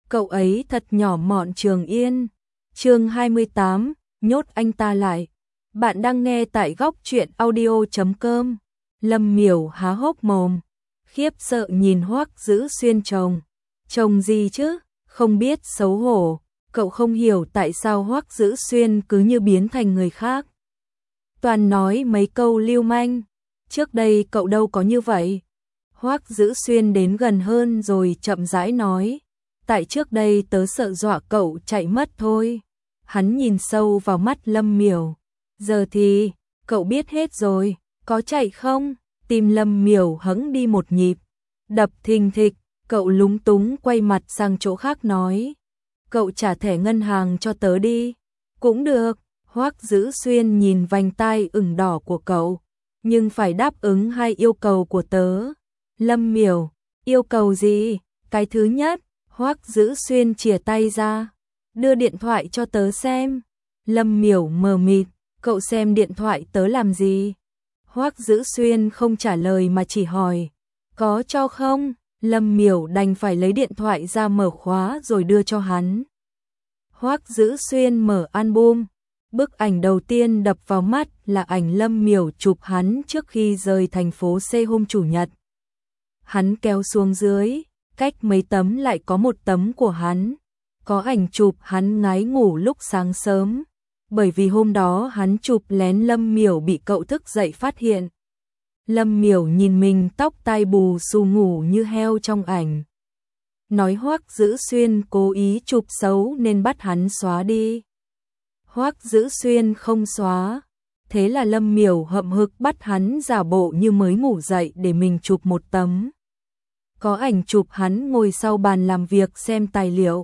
cậu ấy thật nhỏ mọn Trường Yên. Chương 28, nhốt anh ta lại. Bạn đang nghe tại góc truyện audio.com. Lâm Miểu há hốc mồm, khiếp sợ nhìn Hoắc Dữ Xuyên chồng. Chồng gì chứ? Không biết xấu hổ, cậu không hiểu tại sao Hoắc Dữ Xuyên cứ như biến thành người khác. Toàn nói mấy câu lưu manh, trước đây cậu đâu có như vậy. Hoắc Dữ Xuyên đến gần hơn rồi chậm rãi nói, tại trước đây tớ sợ dọa cậu chạy mất thôi. Hắn nhìn sâu vào mắt Lâm Miểu, giờ thì, cậu biết hết rồi, có chạy không? Tim Lâm Miểu hững đi một nhịp, đập thình thịch, cậu lúng túng quay mặt sang chỗ khác nói, cậu trả thẻ ngân hàng cho tớ đi. Cũng được. Hoắc Dữ Xuyên nhìn vành tai ửng đỏ của cậu, nhưng phải đáp ứng hai yêu cầu của tớ. Lâm Miểu, yêu cầu gì? Cái thứ nhất, Hoắc Dữ Xuyên chìa tay ra, đưa điện thoại cho tớ xem. Lâm Miểu mờ mịt, cậu xem điện thoại tớ làm gì? Hoắc Dữ Xuyên không trả lời mà chỉ hỏi, có cho không? Lâm Miểu đành phải lấy điện thoại ra mở khóa rồi đưa cho hắn. Hoắc Dữ Xuyên mở album. Bức ảnh đầu tiên đập vào mắt là ảnh Lâm Miểu chụp hắn trước khi rời thành phố C hôm Chủ nhật. Hắn kéo xuống dưới, cách mấy tấm lại có một tấm của hắn. Có ảnh chụp hắn ngái ngủ lúc sáng sớm, bởi vì hôm đó hắn chụp lén Lâm Miểu bị cậu thức dậy phát hiện. Lâm Miểu nhìn mình tóc tai bù xù ngủ như heo trong ảnh. Nói Hoắc Dữ Xuyên cố ý chụp xấu nên bắt hắn xóa đi. Hoắc Dữ Xuyên không xóa, thế là Lâm Miểu hậm hực bắt hắn giả bộ như mới ngủ dậy để mình chụp một tấm. Có ảnh chụp hắn ngồi sau bàn làm việc xem tài liệu.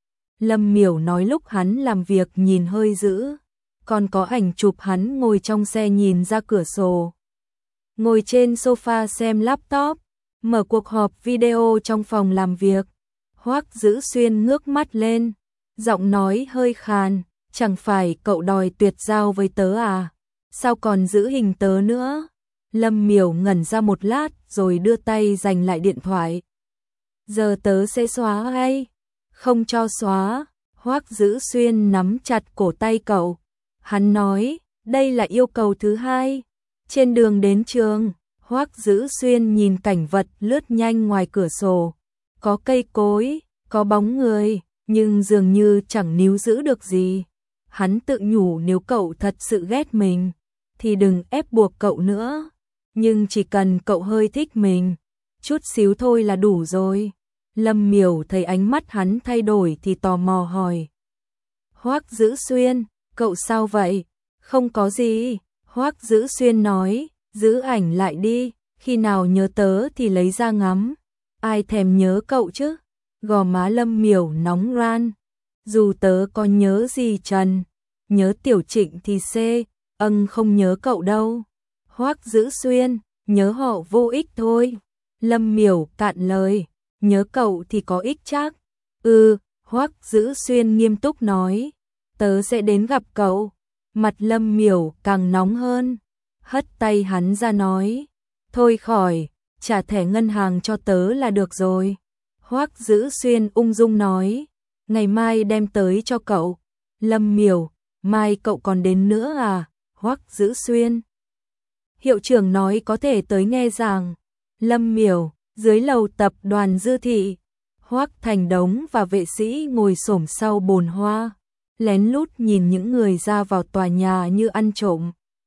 Lâm Miểu nói lúc hắn làm việc nhìn hơi dữ, còn có ảnh chụp hắn ngồi trong xe nhìn ra cửa sổ. Ngồi trên sofa xem laptop, mở cuộc họp video trong phòng làm việc. Hoắc Dữ Xuyên ngước mắt lên, giọng nói hơi khàn. Chẳng phải cậu đòi tuyệt giao với tớ à? Sao còn giữ hình tớ nữa? Lâm Miểu ngẩn ra một lát rồi đưa tay giành lại điện thoại. Giờ tớ sẽ xóa hay? Không cho xóa. Hoắc Dữ Xuyên nắm chặt cổ tay cậu. Hắn nói, đây là yêu cầu thứ hai. Trên đường đến trường, Hoắc Dữ Xuyên nhìn cảnh vật lướt nhanh ngoài cửa sổ. Có cây cối, có bóng người, nhưng dường như chẳng níu giữ được gì. Hắn tự nhủ nếu cậu thật sự ghét mình, thì đừng ép buộc cậu nữa. Nhưng chỉ cần cậu hơi thích mình, chút xíu thôi là đủ rồi. Lâm Miểu thấy ánh mắt hắn thay đổi thì tò mò hỏi. Hoắc Dữ Xuyên, cậu sao vậy? Không có gì. Hoắc Dữ Xuyên nói, giữ ảnh lại đi, khi nào nhớ tớ thì lấy ra ngắm. Ai thèm nhớ cậu chứ? Gò má Lâm Miểu nóng ran. Dù tớ có nhớ gì Trần, nhớ Tiểu Trịnh thì không nhớ cậu đâu. Hoắc Dữ Xuyên, nhớ họ vô ích thôi. Lâm Miểu cạn lời, nhớ cậu thì có ích chắc. Hoắc Dữ Xuyên nghiêm túc nói, tớ sẽ đến gặp cậu. Mặt Lâm Miểu càng nóng hơn, hất tay hắn ra nói, thôi khỏi, trả thẻ ngân hàng cho tớ là được rồi. Hoắc Dữ Xuyên ung dung nói, ngày mai đem tới cho cậu. Lâm Miểu, mai cậu còn đến nữa à? Hoắc Dữ Xuyên. Hiệu trưởng nói có thể tới nghe giảng. Lâm Miểu, dưới lầu tập đoàn Dư Thị. Hoắc Thành Đống và vệ sĩ ngồi xổm sau bồn hoa, lén lút nhìn những người ra vào tòa nhà như ăn trộm.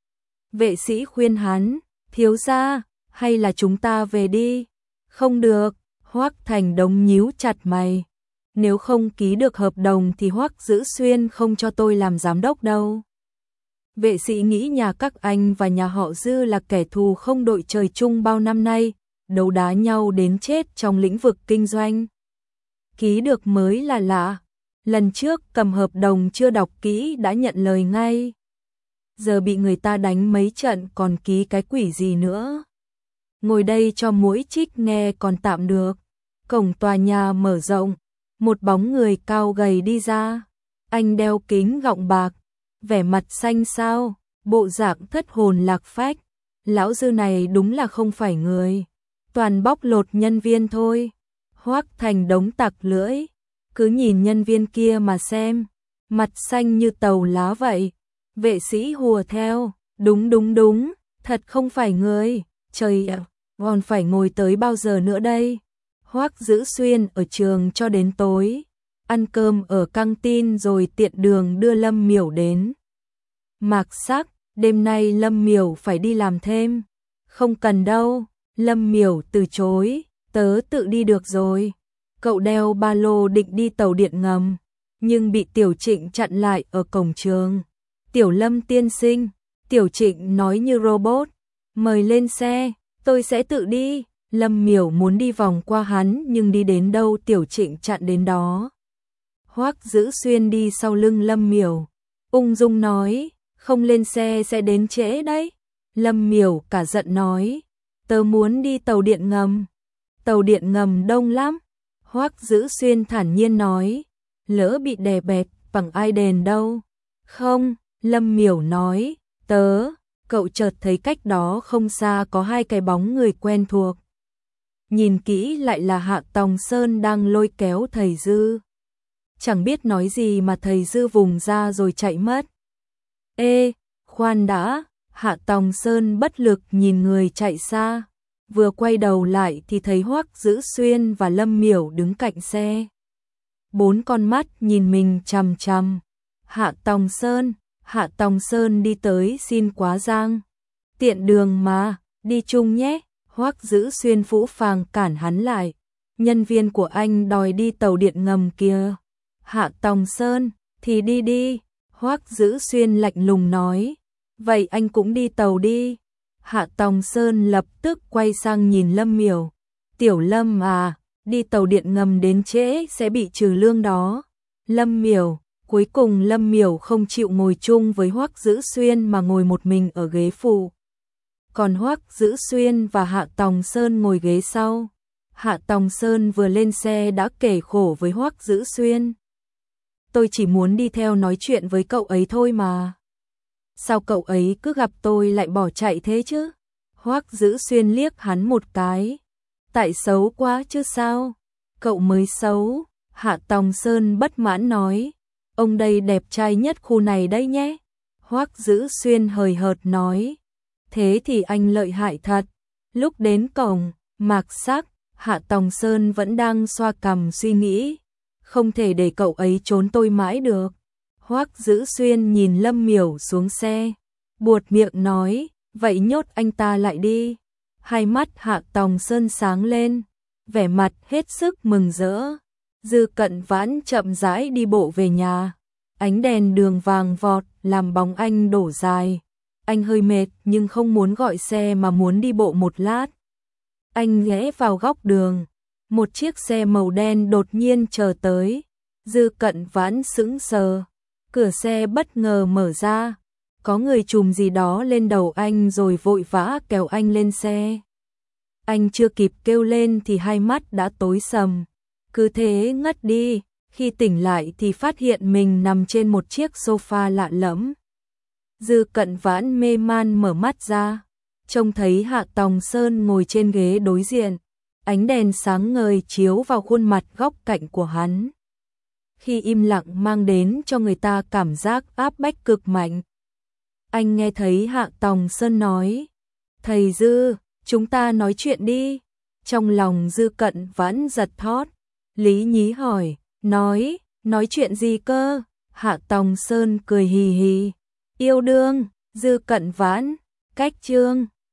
Vệ sĩ khuyên hắn, thiếu gia, hay là chúng ta về đi? Không được. Hoắc Thành Đống nhíu chặt mày. Nếu không ký được hợp đồng thì Hoắc Dữ Xuyên không cho tôi làm giám đốc đâu. Vệ sĩ nghĩ nhà các anh và nhà họ Dư là kẻ thù không đội trời chung bao năm nay, đấu đá nhau đến chết trong lĩnh vực kinh doanh. Ký được mới là lạ. Lần trước cầm hợp đồng chưa đọc kỹ đã nhận lời ngay. Giờ bị người ta đánh mấy trận còn ký cái quỷ gì nữa. Ngồi đây cho mũi chích nghe còn tạm được. Cổng tòa nhà mở rộng, một bóng người cao gầy đi ra. Anh đeo kính gọng bạc, vẻ mặt xanh xao, bộ dạng thất hồn lạc phách. Lão Dư này đúng là không phải người, toàn bóc lột nhân viên thôi. Hoắc Thành Đống tặc lưỡi, cứ nhìn nhân viên kia mà xem, mặt xanh như tàu lá vậy. Vệ sĩ hùa theo, đúng, thật không phải người, trời ạ, còn phải ngồi tới bao giờ nữa đây? Hoắc Dữ Xuyên ở trường cho đến tối, ăn cơm ở căng tin rồi tiện đường đưa Lâm Miểu đến. Mạc Sắc, đêm nay Lâm Miểu phải đi làm thêm. Không cần đâu, Lâm Miểu từ chối, tớ tự đi được rồi. Cậu đeo ba lô định đi tàu điện ngầm, nhưng bị Tiểu Trịnh chặn lại ở cổng trường. Tiểu Lâm tiên sinh, Tiểu Trịnh nói như robot, mời lên xe, tôi sẽ tự đi. Lâm Miểu muốn đi vòng qua hắn nhưng đi đến đâu Tiểu Trịnh chặn đến đó. Hoắc Dữ Xuyên đi sau lưng Lâm Miểu, ung dung nói, không lên xe sẽ đến trễ đấy. Lâm Miểu cả giận nói, tớ muốn đi tàu điện ngầm. Tàu điện ngầm đông lắm. Hoắc Dữ Xuyên thản nhiên nói, lỡ bị đè bẹp bằng ai đền đâu. Không, Lâm Miểu nói, cậu chợt thấy cách đó không xa có hai cái bóng người quen thuộc. Nhìn kỹ lại là Hạ Tòng Sơn đang lôi kéo thầy Dư. Chẳng biết nói gì mà thầy Dư vùng ra rồi chạy mất. Ê, khoan đã, Hạ Tòng Sơn bất lực nhìn người chạy xa. Vừa quay đầu lại thì thấy Hoắc Dữ Xuyên và Lâm Miểu đứng cạnh xe. Bốn con mắt nhìn mình chằm chằm. Hạ Tòng Sơn đi tới xin quá giang. Tiện đường mà, đi chung nhé. Hoắc Dữ Xuyên phũ phàng cản hắn lại. Nhân viên của anh đòi đi tàu điện ngầm kia. Hạ Tòng Sơn, thì đi đi. Hoắc Dữ Xuyên lạnh lùng nói. Vậy anh cũng đi tàu đi. Hạ Tòng Sơn lập tức quay sang nhìn Lâm Miểu. Tiểu Lâm à, đi tàu điện ngầm đến trễ sẽ bị trừ lương đó. Lâm Miểu, cuối cùng Lâm Miểu không chịu ngồi chung với Hoắc Dữ Xuyên mà ngồi một mình ở ghế phụ. Còn Hoắc Dữ Xuyên và Hạ Tòng Sơn ngồi ghế sau. Hạ Tòng Sơn vừa lên xe đã kể khổ với Hoắc Dữ Xuyên. Tôi chỉ muốn đi theo nói chuyện với cậu ấy thôi mà. Sao cậu ấy cứ gặp tôi lại bỏ chạy thế chứ? Hoắc Dữ Xuyên liếc hắn một cái. Tại xấu quá chứ sao? Cậu mới xấu. Hạ Tòng Sơn bất mãn nói. Ông đây đẹp trai nhất khu này đây nhé. Hoắc Dữ Xuyên hời hợt nói. Thế thì anh lợi hại thật. Lúc đến cổng, Mạc Sắc, Hạ Tòng Sơn vẫn đang xoa cằm suy nghĩ. Không thể để cậu ấy trốn tôi mãi được. Hoắc Dữ Xuyên nhìn Lâm Miểu xuống xe, buột miệng nói, vậy nhốt anh ta lại đi. Hai mắt Hạ Tòng Sơn sáng lên, vẻ mặt hết sức mừng rỡ. Dư Cận Vãn chậm rãi đi bộ về nhà, ánh đèn đường vàng vọt làm bóng anh đổ dài. Anh hơi mệt nhưng không muốn gọi xe mà muốn đi bộ một lát. Anh ghé vào góc đường, một chiếc xe màu đen đột nhiên chờ tới. Dư Cận Vãn sững sờ. Cửa xe bất ngờ mở ra, có người trùm gì đó lên đầu anh rồi vội vã kéo anh lên xe. Anh chưa kịp kêu lên thì hai mắt đã tối sầm, cứ thế ngất đi, khi tỉnh lại thì phát hiện mình nằm trên một chiếc sofa lạ lẫm. Dư Cận Vãn mê man mở mắt ra, trông thấy Hạ Tòng Sơn ngồi trên ghế đối diện, ánh đèn sáng ngời chiếu vào khuôn mặt góc cạnh của hắn. Khi im lặng mang đến cho người ta cảm giác áp bách cực mạnh. Anh nghe thấy Hạ Tòng Sơn nói, thầy Dư, chúng ta nói chuyện đi. Trong lòng Dư Cận Vãn giật thót. Lý nhí hỏi, nói chuyện gì cơ? Hạ Tòng Sơn cười hì hì, yêu đương. Dư Cận Vãn, cách chương.